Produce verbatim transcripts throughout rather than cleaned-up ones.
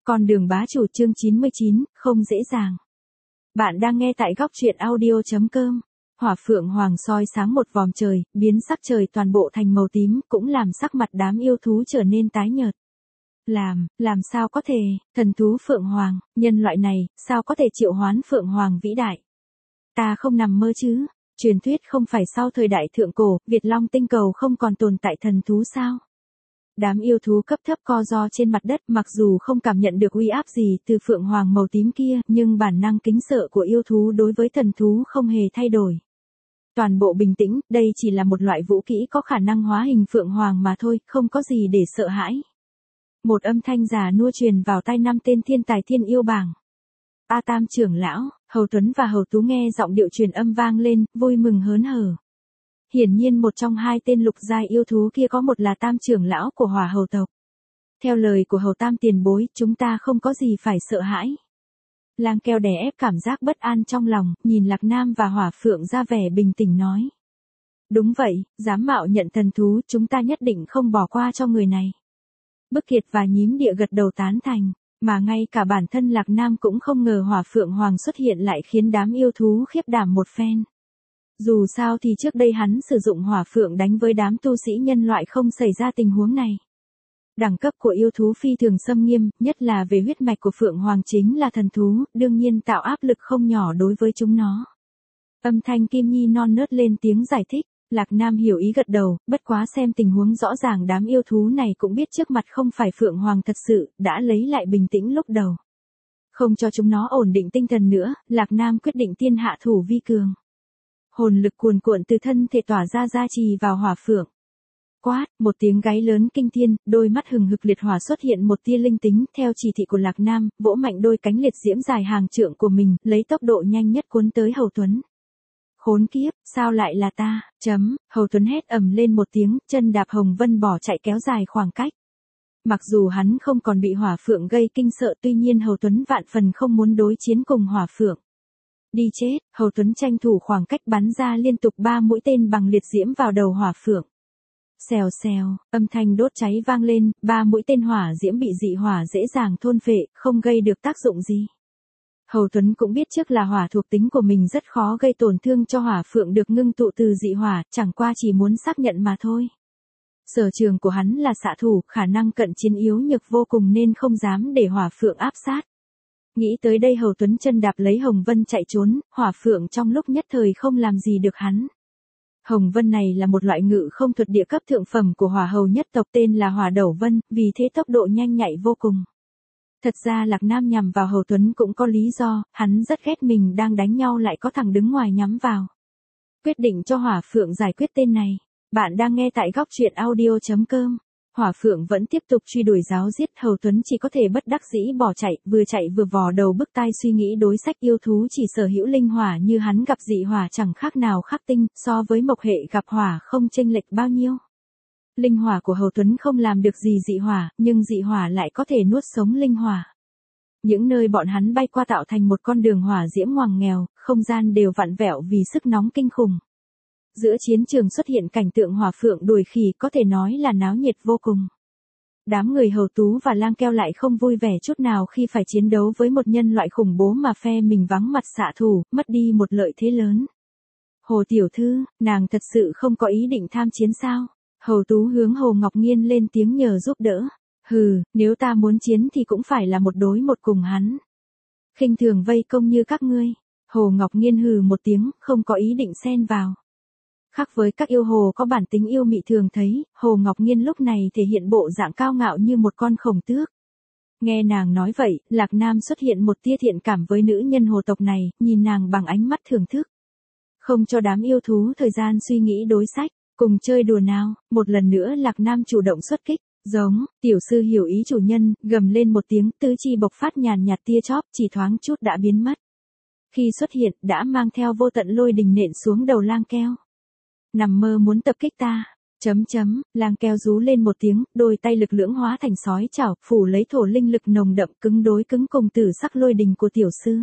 Con đường bá chủ chương chín mươi chín, không dễ dàng. Bạn đang nghe tại góc truyện audio chấm com. Hỏa phượng hoàng soi sáng một vòm trời, biến sắc trời toàn bộ thành màu tím, cũng làm sắc mặt đám yêu thú trở nên tái nhợt. Làm, làm sao có thể, thần thú phượng hoàng, nhân loại này, sao có thể triệu hoán phượng hoàng vĩ đại? Ta không nằm mơ chứ? Truyền thuyết không phải sau thời đại thượng cổ, Việt Long tinh cầu không còn tồn tại thần thú sao? Đám yêu thú cấp thấp co ro trên mặt đất, mặc dù không cảm nhận được uy áp gì từ phượng hoàng màu tím kia, nhưng bản năng kính sợ của yêu thú đối với thần thú không hề thay đổi. Toàn bộ bình tĩnh, đây chỉ là một loại vũ kỹ có khả năng hóa hình phượng hoàng mà thôi, không có gì để sợ hãi. Một âm thanh già nua truyền vào tai năm tên thiên tài thiên yêu bảng. A Tam trưởng lão, Hầu Tuấn và Hầu Tú nghe giọng điệu truyền âm vang lên, vui mừng hớn hở. Hiển nhiên một trong hai tên lục giai yêu thú kia có một là Tam trưởng lão của Hỏa Hầu tộc. Theo lời của Hầu Tam tiền bối, chúng ta không có gì phải sợ hãi. Lang Keo đè ép cảm giác bất an trong lòng, nhìn Lạc Nam và Hỏa Phượng ra vẻ bình tĩnh nói. Đúng vậy, dám mạo nhận thần thú, chúng ta nhất định không bỏ qua cho người này. Bức Kiệt và Nhím Địa gật đầu tán thành, mà ngay cả bản thân Lạc Nam cũng không ngờ Hỏa Phượng Hoàng xuất hiện lại khiến đám yêu thú khiếp đảm một phen. Dù sao thì trước đây hắn sử dụng hỏa phượng đánh với đám tu sĩ nhân loại không xảy ra tình huống này. Đẳng cấp của yêu thú phi thường xâm nghiêm, nhất là về huyết mạch của phượng hoàng chính là thần thú, đương nhiên tạo áp lực không nhỏ đối với chúng nó. Âm thanh Kim Nhi non nớt lên tiếng giải thích, Lạc Nam hiểu ý gật đầu, bất quá xem tình huống rõ ràng đám yêu thú này cũng biết trước mặt không phải phượng hoàng thật sự, đã lấy lại bình tĩnh lúc đầu. Không cho chúng nó ổn định tinh thần nữa, Lạc Nam quyết định tiên hạ thủ vi cường. Hồn lực cuồn cuộn từ thân thể tỏa ra gia trì vào hỏa phượng. Quát, một tiếng gáy lớn kinh thiên, đôi mắt hừng hực liệt hỏa xuất hiện một tia linh tính, theo chỉ thị của Lạc Nam, vỗ mạnh đôi cánh liệt diễm dài hàng trượng của mình, lấy tốc độ nhanh nhất cuốn tới Hầu Tuấn. Khốn kiếp, sao lại là ta, chấm, Hầu Tuấn hét ầm lên một tiếng, chân đạp hồng vân bỏ chạy kéo dài khoảng cách. Mặc dù hắn không còn bị hỏa phượng gây kinh sợ, tuy nhiên Hầu Tuấn vạn phần không muốn đối chiến cùng hỏa phượng. Đi chết, Hầu Tuấn tranh thủ khoảng cách bắn ra liên tục ba mũi tên bằng liệt diễm vào đầu hỏa phượng. Xèo xèo, âm thanh đốt cháy vang lên, ba mũi tên hỏa diễm bị dị hỏa dễ dàng thôn phệ, không gây được tác dụng gì. Hầu Tuấn cũng biết trước là hỏa thuộc tính của mình rất khó gây tổn thương cho hỏa phượng được ngưng tụ từ dị hỏa, chẳng qua chỉ muốn xác nhận mà thôi. Sở trường của hắn là xạ thủ, khả năng cận chiến yếu nhược vô cùng nên không dám để hỏa phượng áp sát. Nghĩ tới đây Hầu Tuấn chân đạp lấy Hồng Vân chạy trốn, hỏa phượng trong lúc nhất thời không làm gì được hắn. Hồng Vân này là một loại ngự không thuật địa cấp thượng phẩm của hỏa hầu nhất tộc tên là Hỏa Đẩu Vân, vì thế tốc độ nhanh nhạy vô cùng. Thật ra Lạc Nam nhằm vào Hầu Tuấn cũng có lý do, hắn rất ghét mình đang đánh nhau lại có thằng đứng ngoài nhắm vào. Quyết định cho hỏa phượng giải quyết tên này. Bạn đang nghe tại góc truyện audio chấm com. Hỏa phượng vẫn tiếp tục truy đuổi giáo giết, Hầu Tuấn chỉ có thể bất đắc dĩ bỏ chạy, vừa chạy vừa vò đầu bứt tai suy nghĩ đối sách yêu thú chỉ sở hữu linh hỏa như hắn gặp dị hỏa chẳng khác nào khắc tinh, so với mộc hệ gặp hỏa không chênh lệch bao nhiêu. Linh hỏa của Hầu Tuấn không làm được gì dị hỏa, nhưng dị hỏa lại có thể nuốt sống linh hỏa. Những nơi bọn hắn bay qua tạo thành một con đường hỏa diễm ngoằng nghèo, không gian đều vặn vẹo vì sức nóng kinh khủng. Giữa chiến trường xuất hiện cảnh tượng hỏa phượng đuổi khỉ, có thể nói là náo nhiệt vô cùng. Đám người Hầu Tú và Lang Keo lại không vui vẻ chút nào khi phải chiến đấu với một nhân loại khủng bố mà phe mình vắng mặt xạ thủ, mất đi một lợi thế lớn. Hồ tiểu thư, nàng thật sự không có ý định tham chiến sao? Hầu Tú hướng Hồ Ngọc Nghiên lên tiếng nhờ giúp đỡ. Hừ, nếu ta muốn chiến thì cũng phải là một đối một cùng hắn. Khinh thường vây công như các ngươi. Hồ Ngọc Nghiên hừ một tiếng, không có ý định xen vào. Khác với các yêu hồ có bản tính yêu mị thường thấy, Hồ Ngọc Nghiên lúc này thể hiện bộ dạng cao ngạo như một con khổng tước. Nghe nàng nói vậy, Lạc Nam xuất hiện một tia thiện cảm với nữ nhân hồ tộc này, nhìn nàng bằng ánh mắt thưởng thức. Không cho đám yêu thú thời gian suy nghĩ đối sách, cùng chơi đùa nào, một lần nữa Lạc Nam chủ động xuất kích, giống, tiểu sư hiểu ý chủ nhân, gầm lên một tiếng, tứ chi bộc phát nhàn nhạt tia chóp, chỉ thoáng chút đã biến mất. Khi xuất hiện, đã mang theo vô tận lôi đình nện xuống đầu Lang Keo. Nằm mơ muốn tập kích ta, chấm chấm, Lang Keo rú lên một tiếng, đôi tay lực lưỡng hóa thành sói chảo, phủ lấy thổ linh lực nồng đậm cứng đối cứng cùng tử sắc lôi đình của tiểu sư.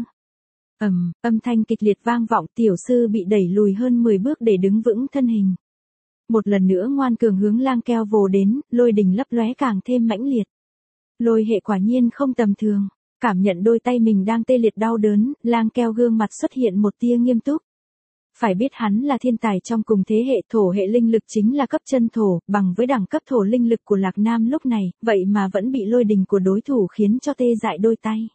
Ầm, âm thanh kịch liệt vang vọng, tiểu sư bị đẩy lùi hơn mười bước để đứng vững thân hình. Một lần nữa ngoan cường hướng Lang Keo vồ đến, lôi đình lấp lóe càng thêm mãnh liệt. Lôi hệ quả nhiên không tầm thường. Cảm nhận đôi tay mình đang tê liệt đau đớn, Lang Keo gương mặt xuất hiện một tia nghiêm túc. Phải biết hắn là thiên tài trong cùng thế hệ, thổ hệ linh lực chính là cấp chân thổ, bằng với đẳng cấp thổ linh lực của Lạc Nam lúc này, vậy mà vẫn bị lôi đình của đối thủ khiến cho tê dại đôi tay.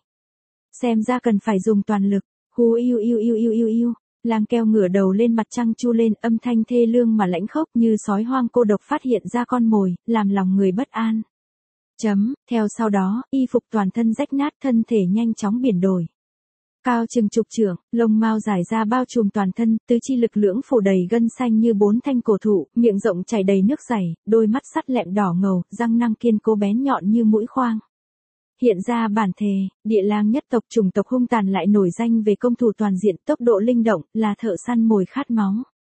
Xem ra cần phải dùng toàn lực. Hu yêu yêu yêu yêu yêu yêu. Lang Keo ngửa đầu lên mặt trăng chu lên, âm thanh thê lương mà lãnh khốc như sói hoang cô độc phát hiện ra con mồi, làm lòng người bất an. Chấm, theo sau đó, y phục toàn thân rách nát, thân thể nhanh chóng biển đổi. Cao chừng chục trượng, lông mao dài ra bao trùm toàn thân, tứ chi lực lưỡng phủ đầy gân xanh như bốn thanh cổ thụ, miệng rộng chảy đầy nước dày, đôi mắt sắt lẹm đỏ ngầu, răng nanh kiên cố bén nhọn như mũi khoang. Hiện ra bản thề, Địa Lang nhất tộc chủng tộc hung tàn lại nổi danh về công thủ toàn diện, tốc độ linh động, là thợ săn mồi khát máu.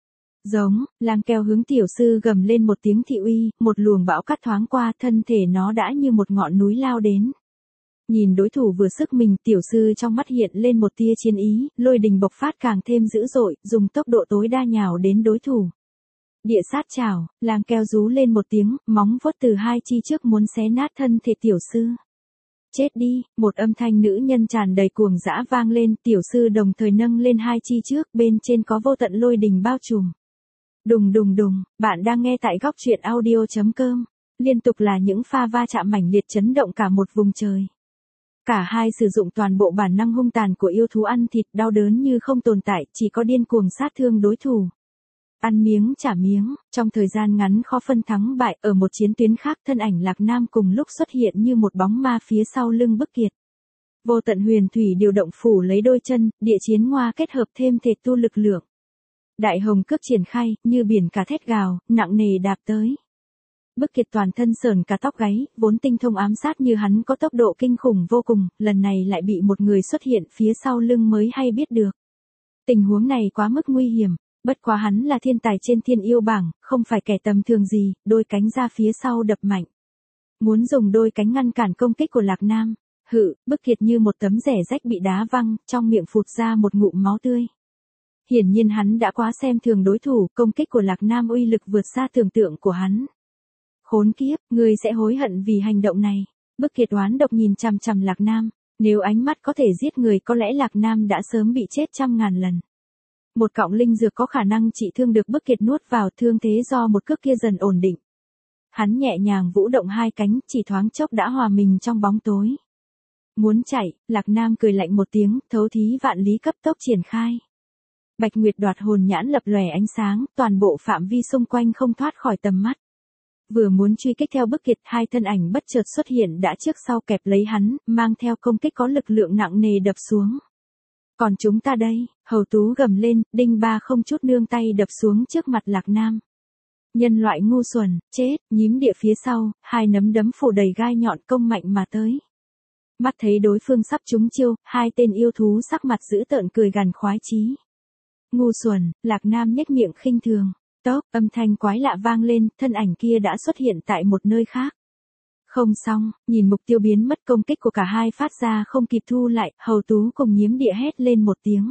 Giống, Lang Keo hướng tiểu sư gầm lên một tiếng thị uy, một luồng bão cát thoáng qua, thân thể nó đã như một ngọn núi lao đến. Nhìn đối thủ vừa sức mình, tiểu sư trong mắt hiện lên một tia chiến ý, lôi đình bộc phát càng thêm dữ dội, dùng tốc độ tối đa nhào đến đối thủ. Địa sát chảo, Lang Keo rú lên một tiếng, móng vuốt từ hai chi trước muốn xé nát thân thể tiểu sư. Chết đi, một âm thanh nữ nhân tràn đầy cuồng dã vang lên, tiểu sư đồng thời nâng lên hai chi trước, bên trên có vô tận lôi đình bao trùm. Đùng đùng đùng, bạn đang nghe tại góc truyện audio chấm com. Liên tục là những pha va chạm mãnh liệt chấn động cả một vùng trời. Cả hai sử dụng toàn bộ bản năng hung tàn của yêu thú ăn thịt, đau đớn như không tồn tại, chỉ có điên cuồng sát thương đối thủ. Ăn miếng trả miếng, trong thời gian ngắn khó phân thắng bại, ở một chiến tuyến khác thân ảnh Lạc Nam cùng lúc xuất hiện như một bóng ma phía sau lưng Bức Kiệt. Vô tận huyền thủy điều động phủ lấy đôi chân, địa chiến ngoa kết hợp thêm thể tu lực lượng. Đại hồng cước triển khai, như biển cả thét gào, nặng nề đạp tới. Bức Kiệt toàn thân sờn cả tóc gáy, vốn tinh thông ám sát như hắn có tốc độ kinh khủng vô cùng, lần này lại bị một người xuất hiện phía sau lưng mới hay biết được. Tình huống này quá mức nguy hiểm, bất quá hắn là thiên tài trên thiên yêu bảng, không phải kẻ tầm thường gì, đôi cánh ra phía sau đập mạnh. Muốn dùng đôi cánh ngăn cản công kích của Lạc Nam, hự, Bức Kiệt như một tấm rẻ rách bị đá văng, trong miệng phụt ra một ngụm máu tươi. Hiển nhiên hắn đã quá xem thường đối thủ, công kích của Lạc Nam uy lực vượt xa tưởng tượng của hắn. Khốn kiếp, ngươi sẽ hối hận vì hành động này. Bức Kiệt oán độc nhìn chằm chằm Lạc Nam, nếu ánh mắt có thể giết người có lẽ Lạc Nam đã sớm bị chết trăm ngàn lần. Một cọng linh dược có khả năng trị thương được Bức Kiệt nuốt vào, thương thế do một cước kia dần ổn định. Hắn nhẹ nhàng vũ động hai cánh, chỉ thoáng chốc đã hòa mình trong bóng tối. Muốn chạy, Lạc Nam cười lạnh một tiếng, thấu thí vạn lý cấp tốc triển khai. Bạch Nguyệt đoạt hồn nhãn lập lòe ánh sáng, toàn bộ phạm vi xung quanh không thoát khỏi tầm mắt. Vừa muốn truy kích theo Bức Kiệt, hai thân ảnh bất chợt xuất hiện đã trước sau kẹp lấy hắn, mang theo công kích có lực lượng nặng nề đập xuống. Còn chúng ta đây, Hầu Tú gầm lên, đinh ba không chút nương tay đập xuống trước mặt Lạc Nam. Nhân loại ngu xuẩn, chết, nhím địa phía sau, hai nấm đấm phủ đầy gai nhọn công mạnh mà tới. Mắt thấy đối phương sắp trúng chiêu, hai tên yêu thú sắc mặt dữ tợn cười gằn khoái chí. Ngu xuẩn, Lạc Nam nhếch miệng khinh thường. Tốc, âm thanh quái lạ vang lên, thân ảnh kia đã xuất hiện tại một nơi khác. Không xong, nhìn mục tiêu biến mất, công kích của cả hai phát ra không kịp thu lại, Hầu Tú cùng Nhiễm Địa hét lên một tiếng.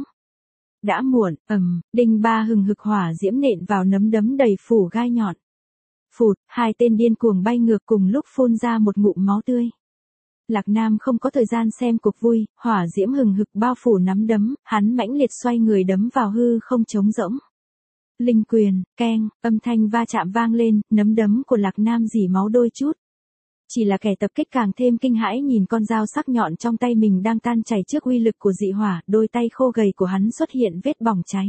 Đã muộn, ầm, đinh ba hừng hực hỏa diễm nện vào nấm đấm đầy phủ gai nhọn. Phụt, hai tên điên cuồng bay ngược cùng lúc phun ra một ngụm máu tươi. Lạc Nam không có thời gian xem cuộc vui, hỏa diễm hừng hực bao phủ nắm đấm, hắn mãnh liệt xoay người đấm vào hư không trống rỗng. Linh quyền, keng, âm thanh va chạm vang lên, nấm đấm của Lạc Nam rỉ máu đôi chút. Chỉ là kẻ tập kích càng thêm kinh hãi nhìn con dao sắc nhọn trong tay mình đang tan chảy trước uy lực của dị hỏa, đôi tay khô gầy của hắn xuất hiện vết bỏng cháy.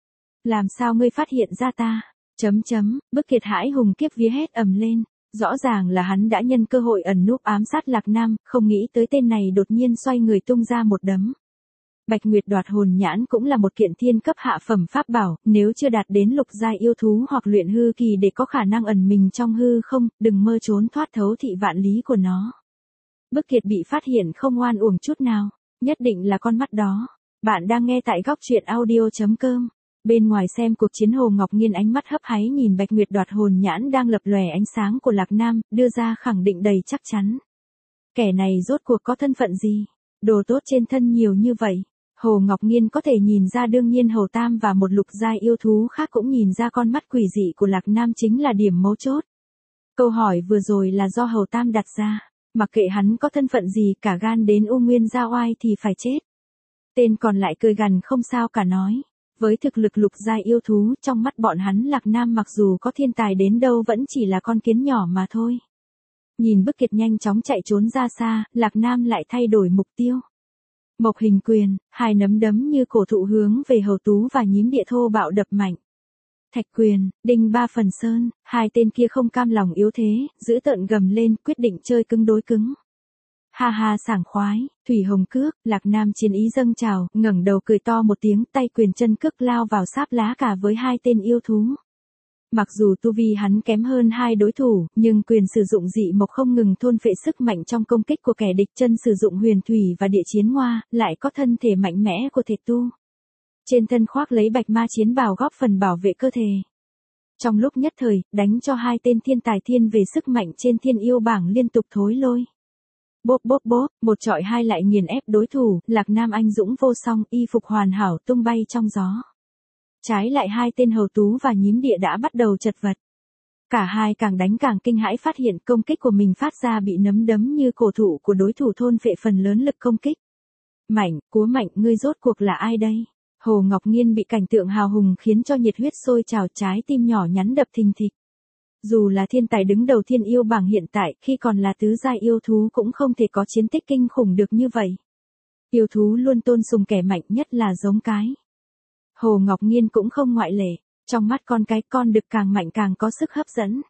Làm sao ngươi phát hiện ra ta? Chấm chấm, Bức Kiệt hãi hùng kiếp vía hét ầm lên. Rõ ràng là hắn đã nhân cơ hội ẩn núp ám sát Lạc Nam, không nghĩ tới tên này đột nhiên xoay người tung ra một đấm. Bạch Nguyệt đoạt hồn nhãn cũng là một kiện thiên cấp hạ phẩm pháp bảo, nếu chưa đạt đến lục giai yêu thú hoặc luyện hư kỳ để có khả năng ẩn mình trong hư không, đừng mơ trốn thoát thấu thị vạn lý của nó. Bức Kiệt bị phát hiện không oan uổng chút nào, nhất định là con mắt đó. Bạn đang nghe tại góc truyện audio chấm com. Bên ngoài xem cuộc chiến, Hồ Ngọc Nghiên ánh mắt hấp háy nhìn Bạch Nguyệt đoạt hồn nhãn đang lập lòe ánh sáng của Lạc Nam, đưa ra khẳng định đầy chắc chắn. Kẻ này rốt cuộc có thân phận gì? Đồ tốt trên thân nhiều như vậy. Hồ Ngọc Nghiên có thể nhìn ra, đương nhiên Hầu Tam và một lục giai yêu thú khác cũng nhìn ra con mắt quỷ dị của Lạc Nam chính là điểm mấu chốt. Câu hỏi vừa rồi là do Hầu Tam đặt ra. Mặc kệ hắn có thân phận gì, cả gan đến U Nguyên gia oai thì phải chết. Tên còn lại cười gằn không sao cả nói. Với thực lực lục giai yêu thú, trong mắt bọn hắn Lạc Nam mặc dù có thiên tài đến đâu vẫn chỉ là con kiến nhỏ mà thôi. Nhìn Bức Kiệt nhanh chóng chạy trốn ra xa, Lạc Nam lại thay đổi mục tiêu. Mộc hình quyền, hai nắm đấm như cổ thụ hướng về Hầu Tú và Nhím Địa thô bạo đập mạnh. Thạch quyền, đinh ba phần sơn, hai tên kia không cam lòng yếu thế, giữ tợn gầm lên, quyết định chơi cứng đối cứng. Ha ha sảng khoái, thủy hồng cước, Lạc Nam chiến ý dâng trào, ngẩng đầu cười to một tiếng, tay quyền chân cước lao vào sáp lá cả với hai tên yêu thú. Mặc dù tu vi hắn kém hơn hai đối thủ, nhưng quyền sử dụng dị mộc không ngừng thôn phệ sức mạnh trong công kích của kẻ địch, chân sử dụng huyền thủy và địa chiến ngoa, lại có thân thể mạnh mẽ của thể tu. Trên thân khoác lấy bạch ma chiến bào góp phần bảo vệ cơ thể. Trong lúc nhất thời, đánh cho hai tên thiên tài thiên về sức mạnh trên thiên yêu bảng liên tục thối lôi. Bốp bốp bốp, một trọi hai lại nghiền ép đối thủ, Lạc Nam anh dũng vô song, y phục hoàn hảo tung bay trong gió. Trái lại hai tên Hầu Tú và Nhím Địa đã bắt đầu chật vật. Cả hai càng đánh càng kinh hãi phát hiện công kích của mình phát ra bị nấm đấm như cổ thụ của đối thủ thôn phệ phần lớn lực công kích. Mạnh, Cúa Mạnh, ngươi rốt cuộc là ai đây? Hồ Ngọc Nghiên bị cảnh tượng hào hùng khiến cho nhiệt huyết sôi trào, trái tim nhỏ nhắn đập thình thịch. Dù là thiên tài đứng đầu thiên yêu bảng hiện tại, khi còn là tứ giai yêu thú cũng không thể có chiến tích kinh khủng được như vậy. Yêu thú luôn tôn sùng kẻ mạnh, nhất là giống cái. Hồ Ngọc Nghiên cũng không ngoại lệ, trong mắt con cái, con đực càng mạnh càng có sức hấp dẫn.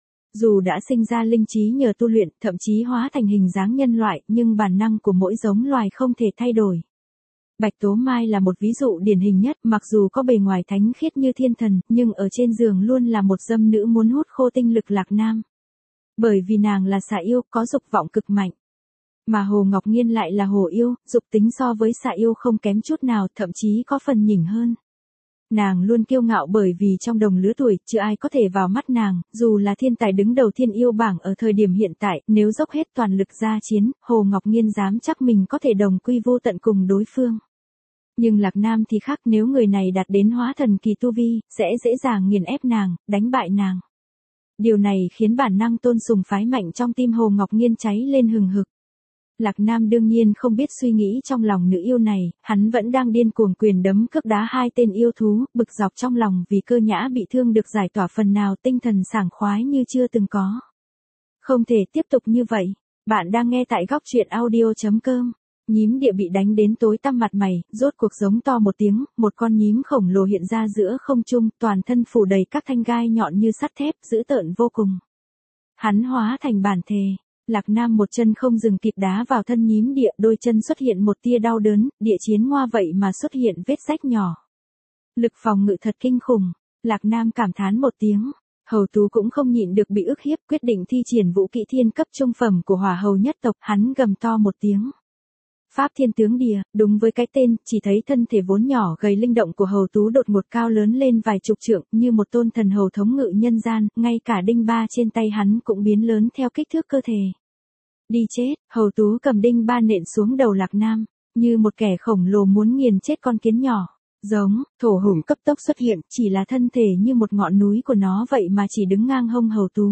Dù đã sinh ra linh trí nhờ tu luyện, thậm chí hóa thành hình dáng nhân loại, nhưng bản năng của mỗi giống loài không thể thay đổi. Bạch Tố Mai là một ví dụ điển hình nhất, mặc dù có bề ngoài thánh khiết như thiên thần, nhưng ở trên giường luôn là một dâm nữ muốn hút khô tinh lực Lạc Nam. Bởi vì nàng là xà yêu, có dục vọng cực mạnh. Mà Hồ Ngọc Nghiên lại là hồ yêu, dục tính so với xà yêu không kém chút nào, thậm chí có phần nhỉnh hơn. Nàng luôn kiêu ngạo bởi vì trong đồng lứa tuổi, chưa ai có thể vào mắt nàng, dù là thiên tài đứng đầu thiên yêu bảng ở thời điểm hiện tại, nếu dốc hết toàn lực ra chiến, Hồ Ngọc Nghiên dám chắc mình có thể đồng quy vô tận cùng đối phương. Nhưng Lạc Nam thì khác, nếu người này đạt đến hóa thần kỳ tu vi, sẽ dễ dàng nghiền ép nàng, đánh bại nàng. Điều này khiến bản năng tôn sùng phái mạnh trong tim Hồ Ngọc Nghiên cháy lên hừng hực. Lạc Nam đương nhiên không biết suy nghĩ trong lòng nữ yêu này, hắn vẫn đang điên cuồng quyền đấm cước đá hai tên yêu thú, bực dọc trong lòng vì Cơ Nhã bị thương được giải tỏa phần nào, tinh thần sảng khoái như chưa từng có. Không thể tiếp tục như vậy. Bạn đang nghe tại góc truyện audio chấm com. Nhím Địa bị đánh đến tối tăm mặt mày, rốt cuộc giống to một tiếng, một con nhím khổng lồ hiện ra giữa không trung, toàn thân phủ đầy các thanh gai nhọn như sắt thép, dữ tợn vô cùng. Hắn hóa thành bản thể. Lạc Nam một chân không dừng kịp đá vào thân Nhím Địa, đôi chân xuất hiện một tia đau đớn, địa chiến ngoa vậy mà xuất hiện vết rách nhỏ. Lực phòng ngự thật kinh khủng, Lạc Nam cảm thán một tiếng. Hầu Tú cũng không nhịn được bị ức hiếp, quyết định thi triển vũ kỹ thiên cấp trung phẩm của Hỏa Hầu nhất tộc, hắn gầm to một tiếng. Pháp Thiên Tướng Địa, đúng với cái tên, chỉ thấy thân thể vốn nhỏ gầy linh động của Hầu Tú đột ngột cao lớn lên vài chục trượng, như một tôn thần hầu thống ngự nhân gian, ngay cả đinh ba trên tay hắn cũng biến lớn theo kích thước cơ thể. Đi chết, Hầu Tú cầm đinh ba nện xuống đầu Lạc Nam, như một kẻ khổng lồ muốn nghiền chết con kiến nhỏ. Giống, thổ hùng cấp tốc xuất hiện, chỉ là thân thể như một ngọn núi của nó vậy mà chỉ đứng ngang hông Hầu Tú.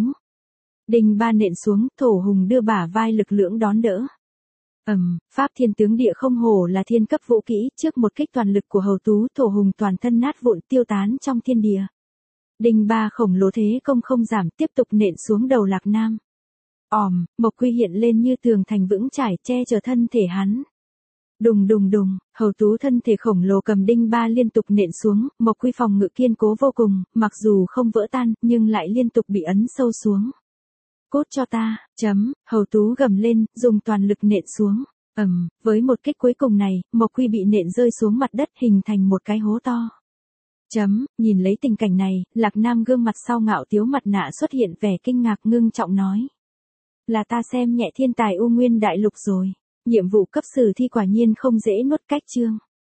Đinh ba nện xuống, thổ hùng đưa bả vai lực lưỡng đón đỡ. Ầm, um, Pháp Thiên Tướng Địa không hổ là thiên cấp vũ kỹ, trước một kích toàn lực của Hầu Tú, thổ hùng toàn thân nát vụn tiêu tán trong thiên địa. Đinh ba khổng lồ thế công không giảm, tiếp tục nện xuống đầu Lạc Nam. Òm, Mộc Quy hiện lên như tường thành vững chãi che chở thân thể hắn. Đùng đùng đùng, Hầu Tú thân thể khổng lồ cầm đinh ba liên tục nện xuống, Mộc Quy phòng ngự kiên cố vô cùng, mặc dù không vỡ tan, nhưng lại liên tục bị ấn sâu xuống. Cút cho ta, chấm, Hầu Tú gầm lên, dùng toàn lực nện xuống. Ầm, um, với một kích cuối cùng này, Mộc Quy bị nện rơi xuống mặt đất hình thành một cái hố to. Chấm, nhìn lấy tình cảnh này, Lạc Nam gương mặt sau ngạo tiếu mặt nạ xuất hiện vẻ kinh ngạc ngưng trọng nói. Là ta xem nhẹ thiên tài U Nguyên đại lục rồi. Nhiệm vụ cấp sử thi quả nhiên không dễ nuốt cách chương.